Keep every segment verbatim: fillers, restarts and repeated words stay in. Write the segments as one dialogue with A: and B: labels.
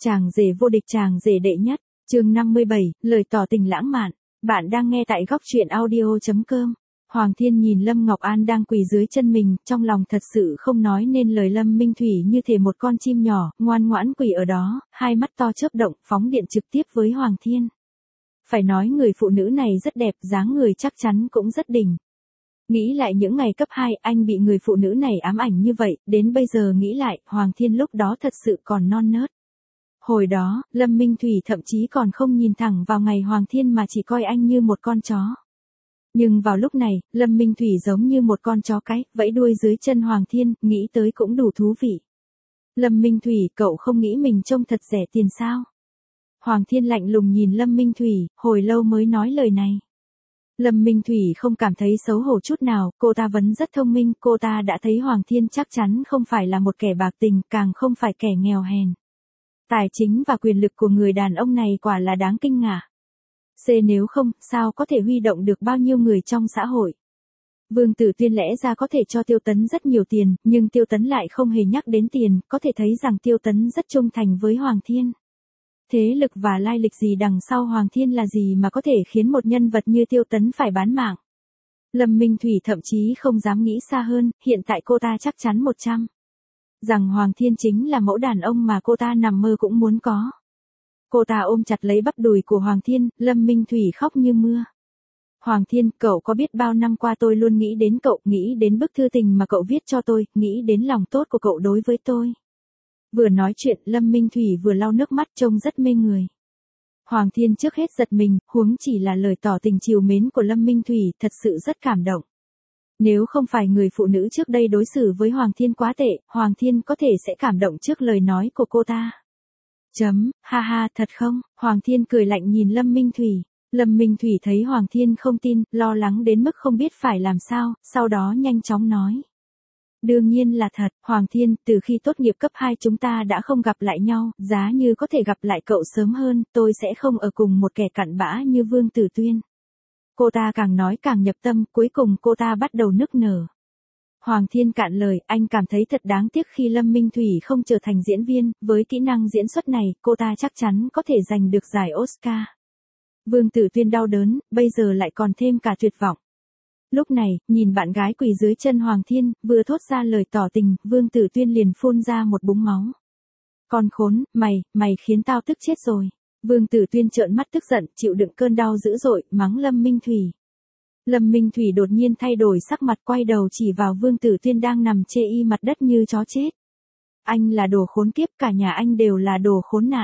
A: Chàng rể vô địch, chàng rể đệ nhất, chương năm mươi bảy, lời tỏ tình lãng mạn. Bạn đang nghe tại góc truyện audio chấm com. Hoàng Thiên nhìn Lâm Ngọc An đang quỳ dưới chân mình, trong lòng thật sự không nói nên lời. Lâm Minh Thủy như thể một con chim nhỏ, ngoan ngoãn quỳ ở đó, hai mắt to chớp động, phóng điện trực tiếp với Hoàng Thiên. Phải nói người phụ nữ này rất đẹp, dáng người chắc chắn cũng rất đỉnh. Nghĩ lại những ngày cấp hai, anh bị người phụ nữ này ám ảnh như vậy, đến bây giờ nghĩ lại, Hoàng Thiên lúc đó thật sự còn non nớt. Hồi đó, Lâm Minh Thủy thậm chí còn không nhìn thẳng vào ngày Hoàng Thiên mà chỉ coi anh như một con chó. Nhưng vào lúc này, Lâm Minh Thủy giống như một con chó cái, vẫy đuôi dưới chân Hoàng Thiên, nghĩ tới cũng đủ thú vị. Lâm Minh Thủy, cậu không nghĩ mình trông thật rẻ tiền sao? Hoàng Thiên lạnh lùng nhìn Lâm Minh Thủy, hồi lâu mới nói lời này. Lâm Minh Thủy không cảm thấy xấu hổ chút nào, cô ta vẫn rất thông minh, cô ta đã thấy Hoàng Thiên chắc chắn không phải là một kẻ bạc tình, càng không phải kẻ nghèo hèn. Tài chính và quyền lực của người đàn ông này quả là đáng kinh ngạc. C nếu không, sao có thể huy động được bao nhiêu người trong xã hội. Vương Tử Tuyên lẽ ra có thể cho Tiêu Tấn rất nhiều tiền, nhưng Tiêu Tấn lại không hề nhắc đến tiền, có thể thấy rằng Tiêu Tấn rất trung thành với Hoàng Thiên. Thế lực và lai lịch gì đằng sau Hoàng Thiên là gì mà có thể khiến một nhân vật như Tiêu Tấn phải bán mạng. Lâm Minh Thủy thậm chí không dám nghĩ xa hơn, hiện tại cô ta chắc chắn một trăm. Rằng Hoàng Thiên chính là mẫu đàn ông mà cô ta nằm mơ cũng muốn có. Cô ta ôm chặt lấy bắp đùi của Hoàng Thiên, Lâm Minh Thủy khóc như mưa. Hoàng Thiên, cậu có biết bao năm qua tôi luôn nghĩ đến cậu, nghĩ đến bức thư tình mà cậu viết cho tôi, nghĩ đến lòng tốt của cậu đối với tôi. Vừa nói chuyện, Lâm Minh Thủy vừa lau nước mắt trông rất mê người. Hoàng Thiên trước hết giật mình, huống chỉ là lời tỏ tình trìu mến của Lâm Minh Thủy, thật sự rất cảm động. Nếu không phải người phụ nữ trước đây đối xử với Hoàng Thiên quá tệ, Hoàng Thiên có thể sẽ cảm động trước lời nói của cô ta. Chấm, ha ha, thật không? Hoàng Thiên cười lạnh nhìn Lâm Minh Thủy. Lâm Minh Thủy thấy Hoàng Thiên không tin, lo lắng đến mức không biết phải làm sao, sau đó nhanh chóng nói. Đương nhiên là thật, Hoàng Thiên, từ khi tốt nghiệp cấp hai chúng ta đã không gặp lại nhau, giá như có thể gặp lại cậu sớm hơn, tôi sẽ không ở cùng một kẻ cặn bã như Vương Tử Tuyên. Cô ta càng nói càng nhập tâm, cuối cùng cô ta bắt đầu nức nở. Hoàng Thiên cạn lời, anh cảm thấy thật đáng tiếc khi Lâm Minh Thủy không trở thành diễn viên, với kỹ năng diễn xuất này, cô ta chắc chắn có thể giành được giải Oscar. Vương Tử Tuyên đau đớn, bây giờ lại còn thêm cả tuyệt vọng. Lúc này, nhìn bạn gái quỳ dưới chân Hoàng Thiên, vừa thốt ra lời tỏ tình, Vương Tử Tuyên liền phun ra một búng máu. Con khốn, mày, mày khiến tao tức chết rồi. Vương Tử Tuyên trợn mắt tức giận, chịu đựng cơn đau dữ dội, mắng Lâm Minh Thủy. Lâm Minh Thủy đột nhiên thay đổi sắc mặt, quay đầu chỉ vào Vương Tử Tuyên đang nằm chê y mặt đất như chó chết. Anh là đồ khốn kiếp, cả nhà anh đều là đồ khốn nạn.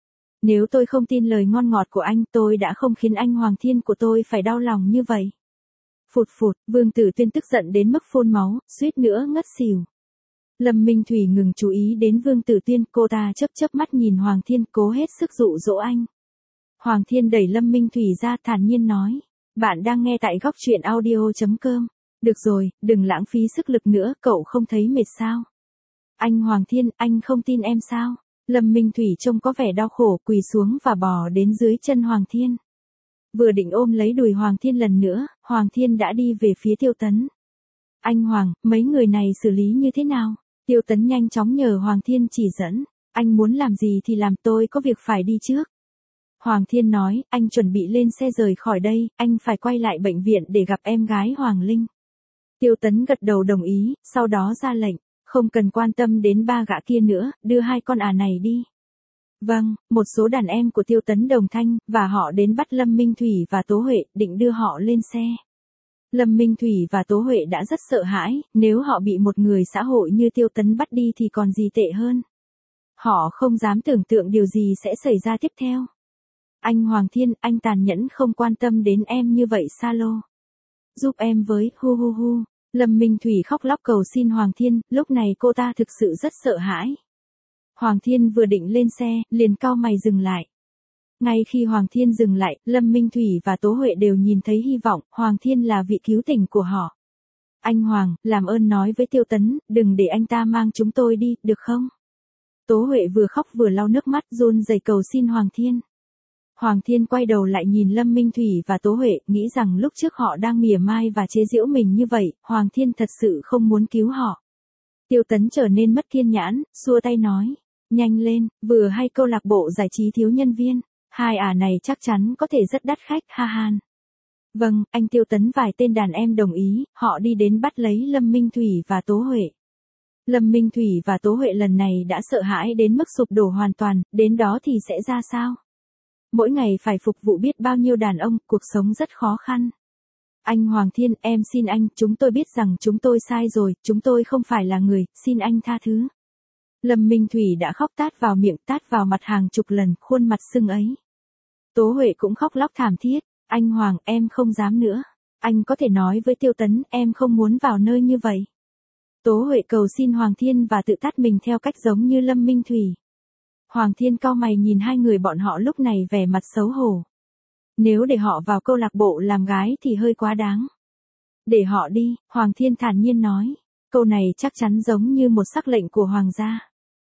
A: Nếu tôi không tin lời ngon ngọt của anh, tôi đã không khiến anh Hoàng Thiên của tôi phải đau lòng như vậy. Phụt phụt, Vương Tử Tuyên tức giận đến mức phun máu, suýt nữa ngất xỉu. Lâm Minh Thủy ngừng chú ý đến Vương Tử Tuyên, cô ta chớp chớp mắt nhìn Hoàng Thiên, cố hết sức dụ dỗ anh. Hoàng Thiên đẩy Lâm Minh Thủy ra, thản nhiên nói. Bạn đang nghe tại góc truyện audio chấm com. Được rồi, đừng lãng phí sức lực nữa, cậu không thấy mệt sao? Anh Hoàng Thiên, anh không tin em sao? Lâm Minh Thủy trông có vẻ đau khổ, quỳ xuống và bò đến dưới chân Hoàng Thiên. Vừa định ôm lấy đùi Hoàng Thiên lần nữa, Hoàng Thiên đã đi về phía Tiêu Tấn. Anh Hoàng, mấy người này xử lý như thế nào? Tiêu Tấn nhanh chóng nhờ Hoàng Thiên chỉ dẫn. Anh muốn làm gì thì làm, tôi có việc phải đi trước. Hoàng Thiên nói, anh chuẩn bị lên xe rời khỏi đây, anh phải quay lại bệnh viện để gặp em gái Hoàng Linh. Tiêu Tấn gật đầu đồng ý, sau đó ra lệnh, không cần quan tâm đến ba gã kia nữa, đưa hai con à này đi. Vâng, một số đàn em của Tiêu Tấn đồng thanh, và họ đến bắt Lâm Minh Thủy và Tố Huệ, định đưa họ lên xe. Lâm Minh Thủy và Tố Huệ đã rất sợ hãi, nếu họ bị một người xã hội như Tiêu Tấn bắt đi thì còn gì tệ hơn. Họ không dám tưởng tượng điều gì sẽ xảy ra tiếp theo. Anh Hoàng Thiên, anh tàn nhẫn không quan tâm đến em như vậy sao lô? Giúp em với, hu hu hu. Lâm Minh Thủy khóc lóc cầu xin Hoàng Thiên, lúc này cô ta thực sự rất sợ hãi. Hoàng Thiên vừa định lên xe, liền cau mày dừng lại. Ngay khi Hoàng Thiên dừng lại, Lâm Minh Thủy và Tố Huệ đều nhìn thấy hy vọng, Hoàng Thiên là vị cứu tình của họ. Anh Hoàng, làm ơn nói với Tiêu Tấn, đừng để anh ta mang chúng tôi đi, được không? Tố Huệ vừa khóc vừa lau nước mắt, run rẩy cầu xin Hoàng Thiên. Hoàng Thiên quay đầu lại nhìn Lâm Minh Thủy và Tố Huệ, nghĩ rằng lúc trước họ đang mỉa mai và chế giễu mình như vậy, Hoàng Thiên thật sự không muốn cứu họ. Tiêu Tấn trở nên mất kiên nhẫn, xua tay nói. Nhanh lên, vừa hay câu lạc bộ giải trí thiếu nhân viên, hai ả này chắc chắn có thể rất đắt khách, ha han. Vâng, anh Tiêu Tấn vài tên đàn em đồng ý, họ đi đến bắt lấy Lâm Minh Thủy và Tố Huệ. Lâm Minh Thủy và Tố Huệ lần này đã sợ hãi đến mức sụp đổ hoàn toàn, đến đó thì sẽ ra sao? Mỗi ngày phải phục vụ biết bao nhiêu đàn ông, cuộc sống rất khó khăn. Anh Hoàng Thiên, em xin anh, chúng tôi biết rằng chúng tôi sai rồi, chúng tôi không phải là người, xin anh tha thứ. Lâm Minh Thủy đã khóc tát vào miệng, tát vào mặt hàng chục lần, khuôn mặt sưng ấy. Tố Huệ cũng khóc lóc thảm thiết, anh Hoàng, em không dám nữa. Anh có thể nói với Tiêu Tấn, em không muốn vào nơi như vậy. Tố Huệ cầu xin Hoàng Thiên và tự tát mình theo cách giống như Lâm Minh Thủy. Hoàng Thiên cau mày nhìn hai người bọn họ lúc này vẻ mặt xấu hổ. Nếu để họ vào câu lạc bộ làm gái thì hơi quá đáng. Để họ đi, Hoàng Thiên thản nhiên nói. Câu này chắc chắn giống như một sắc lệnh của Hoàng gia.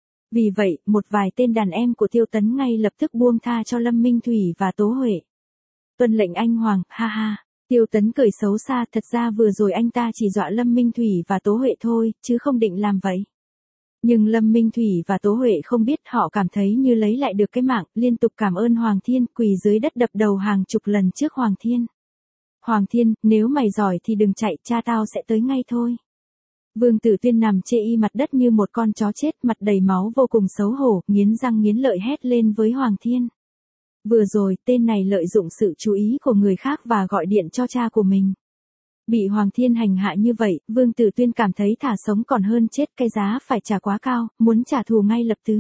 A: Vì vậy, một vài tên đàn em của Tiêu Tấn ngay lập tức buông tha cho Lâm Minh Thủy và Tố Huệ. Tuân lệnh anh Hoàng, ha ha. Tiêu Tấn cười xấu xa, thật ra vừa rồi anh ta chỉ dọa Lâm Minh Thủy và Tố Huệ thôi, chứ không định làm vậy. Nhưng Lâm Minh Thủy và Tố Huệ không biết, họ cảm thấy như lấy lại được cái mạng, liên tục cảm ơn Hoàng Thiên, quỳ dưới đất đập đầu hàng chục lần trước Hoàng Thiên. Hoàng Thiên, nếu mày giỏi thì đừng chạy, cha tao sẽ tới ngay thôi. Vương Tử Tuyên nằm chê y mặt đất như một con chó chết, mặt đầy máu vô cùng xấu hổ, nghiến răng nghiến lợi hét lên với Hoàng Thiên. Vừa rồi, tên này lợi dụng sự chú ý của người khác và gọi điện cho cha của mình. Bị Hoàng Thiên hành hạ như vậy, Vương Tử Tuyên cảm thấy thà sống còn hơn chết, cái giá phải trả quá cao, muốn trả thù ngay lập tức.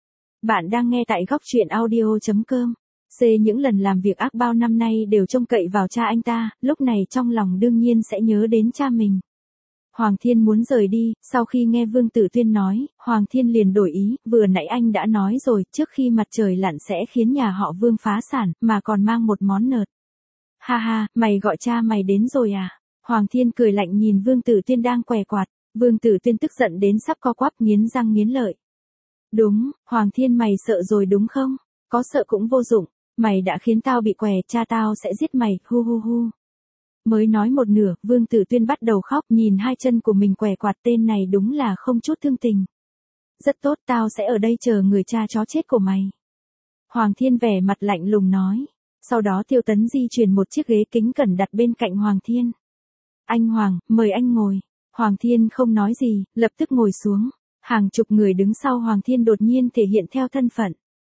A: Bạn đang nghe tại góc truyện audio chấm com. C những lần làm việc ác bao năm nay đều trông cậy vào cha anh ta, lúc này trong lòng đương nhiên sẽ nhớ đến cha mình. Hoàng Thiên muốn rời đi, sau khi nghe Vương Tử Tuyên nói, Hoàng Thiên liền đổi ý, vừa nãy anh đã nói rồi, trước khi mặt trời lặn sẽ khiến nhà họ Vương phá sản, mà còn mang một món nợ. Ha ha, mày gọi cha mày đến rồi à? Hoàng Thiên cười lạnh nhìn Vương Tử Tuyên đang què quạt, Vương Tử Tuyên tức giận đến sắp co quắp nghiến răng nghiến lợi. Đúng, Hoàng Thiên mày sợ rồi đúng không? Có sợ cũng vô dụng, mày đã khiến tao bị què, cha tao sẽ giết mày, hu hu hu. Mới nói một nửa, Vương Tử Tuyên bắt đầu khóc, nhìn hai chân của mình què quạt, tên này đúng là không chút thương tình. Rất tốt, tao sẽ ở đây chờ người cha chó chết của mày. Hoàng Thiên vẻ mặt lạnh lùng nói. Sau đó Tiêu Tấn di chuyển một chiếc ghế kính cẩn đặt bên cạnh Hoàng Thiên. Anh Hoàng, mời anh ngồi. Hoàng Thiên không nói gì, lập tức ngồi xuống. Hàng chục người đứng sau Hoàng Thiên đột nhiên thể hiện theo thân phận.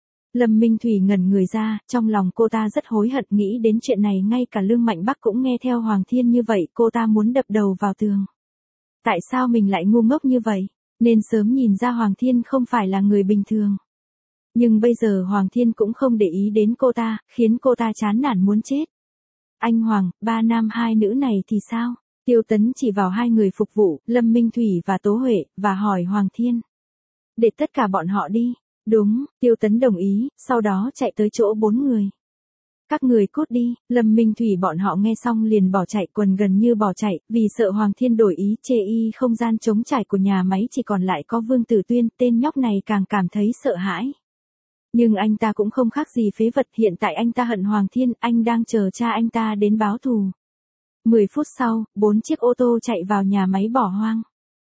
A: Lâm Minh Thủy ngẩn người ra, trong lòng cô ta rất hối hận, nghĩ đến chuyện này ngay cả Lương Mạnh Bắc cũng nghe theo Hoàng Thiên như vậy, cô ta muốn đập đầu vào tường. Tại sao mình lại ngu ngốc như vậy? Nên sớm nhìn ra Hoàng Thiên không phải là người bình thường. Nhưng bây giờ Hoàng Thiên cũng không để ý đến cô ta, khiến cô ta chán nản muốn chết. Anh Hoàng, ba nam hai nữ này thì sao? Tiêu Tấn chỉ vào hai người phục vụ, Lâm Minh Thủy và Tố Huệ, và hỏi Hoàng Thiên. Để tất cả bọn họ đi. Đúng, Tiêu Tấn đồng ý, sau đó chạy tới chỗ bốn người. Các người cút đi, Lâm Minh Thủy bọn họ nghe xong liền bỏ chạy, quần gần như bỏ chạy, vì sợ Hoàng Thiên đổi ý, chê y không gian trống trải của nhà máy chỉ còn lại có Vương Tử Tuyên, tên nhóc này càng cảm thấy sợ hãi. Nhưng anh ta cũng không khác gì phế vật, hiện tại anh ta hận Hoàng Thiên, anh đang chờ cha anh ta đến báo thù. Mười phút sau, bốn chiếc ô tô chạy vào nhà máy bỏ hoang.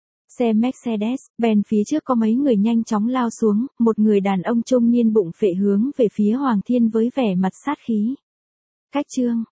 A: Xe Mercedes-Benz phía trước có mấy người nhanh chóng lao xuống, một người đàn ông trung niên bụng phệ hướng về phía Hoàng Thiên với vẻ mặt sát khí. Cách chương